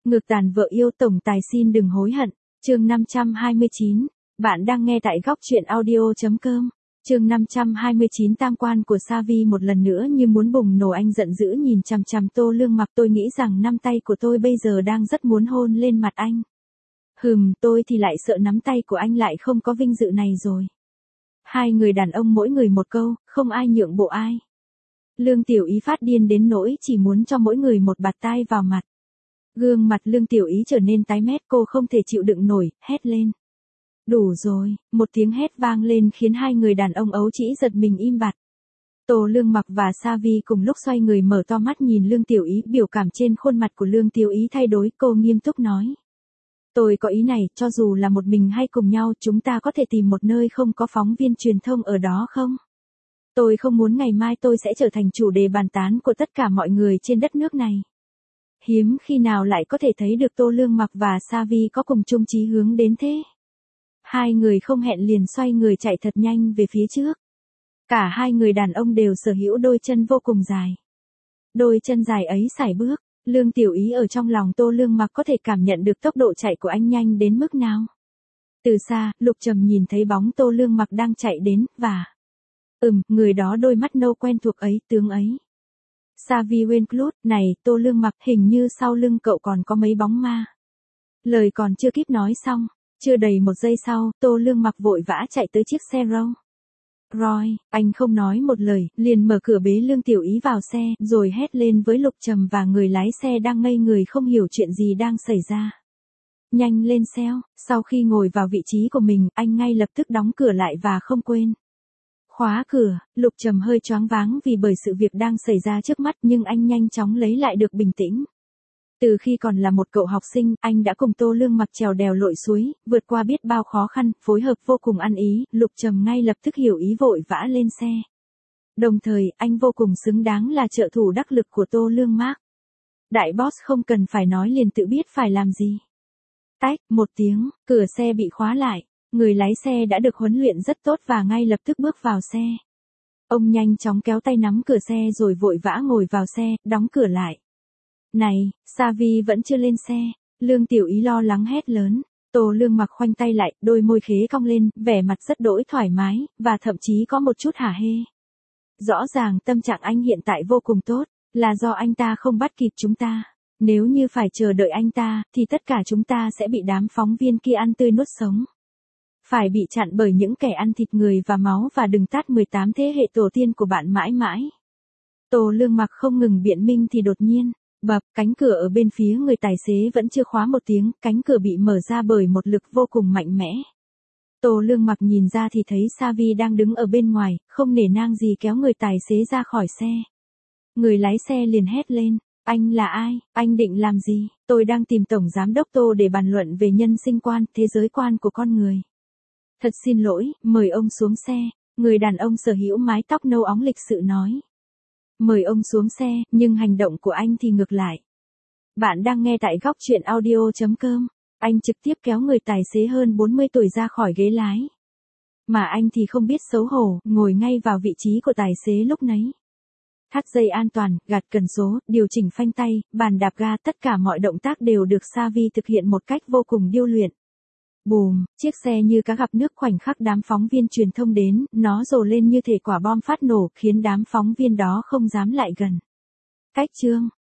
Ngược tàn vợ yêu tổng tài xin đừng hối hận. Chương 529. Bạn đang nghe tại góc truyện audio.com. Chương 529 tam quan của Savi một lần nữa như muốn bùng nổ. Anh giận dữ nhìn chằm chằm Tô Lương Mặc. Tôi nghĩ rằng năm tay của tôi bây giờ đang rất muốn hôn lên mặt anh. Tôi thì lại sợ nắm tay của anh lại không có vinh dự này rồi. Hai người đàn ông mỗi người một câu, không ai nhượng bộ ai. Lương Tiểu Ý phát điên đến nỗi chỉ muốn cho mỗi người một bạt tai vào mặt. Gương mặt Lương Tiểu Ý trở nên tái mét, cô không thể chịu đựng nổi, hét lên. Đủ rồi, một tiếng hét vang lên khiến hai người đàn ông ấu trĩ giật mình im bặt. Tô Lương Mặc và Savi cùng lúc xoay người mở to mắt nhìn Lương Tiểu Ý, biểu cảm trên khuôn mặt của Lương Tiểu Ý thay đổi, cô nghiêm túc nói. Tôi có ý này, cho dù là một mình hay cùng nhau, chúng ta có thể tìm một nơi không có phóng viên truyền thông ở đó không? Tôi không muốn ngày mai tôi sẽ trở thành chủ đề bàn tán của tất cả mọi người trên đất nước này. Hiếm khi nào lại có thể thấy được Tô Lương Mặc và Savi có cùng chung chí hướng đến thế. Hai người không hẹn liền xoay người chạy thật nhanh về phía trước. Cả hai người đàn ông đều sở hữu đôi chân vô cùng dài. Đôi chân dài ấy sải bước, Lương Tiểu Ý ở trong lòng Tô Lương Mặc có thể cảm nhận được tốc độ chạy của anh nhanh đến mức nào. Từ xa, Lục Trầm nhìn thấy bóng Tô Lương Mặc đang chạy đến, và... người đó đôi mắt nâu quen thuộc ấy, tướng ấy. Savi Winclút, này, Tô Lương Mặc, hình như sau lưng cậu còn có mấy bóng ma. Lời còn chưa kịp nói xong, chưa đầy một giây sau, Tô Lương Mặc vội vã chạy tới chiếc xe Rolls Royce, anh không nói một lời, liền mở cửa bế Lương Tiểu Ý vào xe, rồi hét lên với Lục Trầm và người lái xe đang ngây người không hiểu chuyện gì đang xảy ra. Nhanh lên xeo, sau khi ngồi vào vị trí của mình, anh ngay lập tức đóng cửa lại và không quên khóa cửa. Lục Trầm hơi choáng váng vì bởi sự việc đang xảy ra trước mắt, nhưng anh nhanh chóng lấy lại được bình tĩnh. Từ khi còn là một cậu học sinh, anh đã cùng Tô Lương Mặc trèo đèo lội suối, vượt qua biết bao khó khăn, phối hợp vô cùng ăn ý. Lục Trầm ngay lập tức hiểu ý, vội vã lên xe. Đồng thời, anh vô cùng xứng đáng là trợ thủ đắc lực của Tô Lương Mặc. Đại boss không cần phải nói liền tự biết phải làm gì. Tách, một tiếng, cửa xe bị khóa lại. Người lái xe đã được huấn luyện rất tốt và ngay lập tức bước vào xe. Ông nhanh chóng kéo tay nắm cửa xe rồi vội vã ngồi vào xe, đóng cửa lại. Này, Savi vẫn chưa lên xe. Lương Tiểu Ý lo lắng hét lớn. Tô Lương Mặc khoanh tay lại, đôi môi khế cong lên, vẻ mặt rất đỗi thoải mái, và thậm chí có một chút hả hê. Rõ ràng tâm trạng anh hiện tại vô cùng tốt, là do anh ta không bắt kịp chúng ta. Nếu như phải chờ đợi anh ta, thì tất cả chúng ta sẽ bị đám phóng viên kia ăn tươi nuốt sống. Phải bị chặn bởi những kẻ ăn thịt người và máu và đừng tát 18 thế hệ tổ tiên của bạn mãi mãi. Tô Lương Mặc không ngừng biện minh thì đột nhiên, bập, cánh cửa ở bên phía người tài xế vẫn chưa khóa một tiếng, cánh cửa bị mở ra bởi một lực vô cùng mạnh mẽ. Tô Lương Mặc nhìn ra thì thấy Savi đang đứng ở bên ngoài, không nể nang gì kéo người tài xế ra khỏi xe. Người lái xe liền hét lên. Anh là ai? Anh định làm gì? Tôi đang tìm Tổng Giám đốc Tô để bàn luận về nhân sinh quan, thế giới quan của con người. Thật xin lỗi, mời ông xuống xe. Người đàn ông sở hữu mái tóc nâu óng lịch sự nói. Mời ông xuống xe, nhưng hành động của anh thì ngược lại. Bạn đang nghe tại góc truyện audio.com. Anh trực tiếp kéo người tài xế hơn 40 tuổi ra khỏi ghế lái. Mà anh thì không biết xấu hổ, ngồi ngay vào vị trí của tài xế lúc nấy. Thắt dây an toàn, gạt cần số, điều chỉnh phanh tay, bàn đạp ga, tất cả mọi động tác đều được Savi thực hiện một cách vô cùng điêu luyện. Bùm, chiếc xe như cá gặp nước, khoảnh khắc đám phóng viên truyền thông đến, nó rồ lên như thể quả bom phát nổ, khiến đám phóng viên đó không dám lại gần. Cách chương,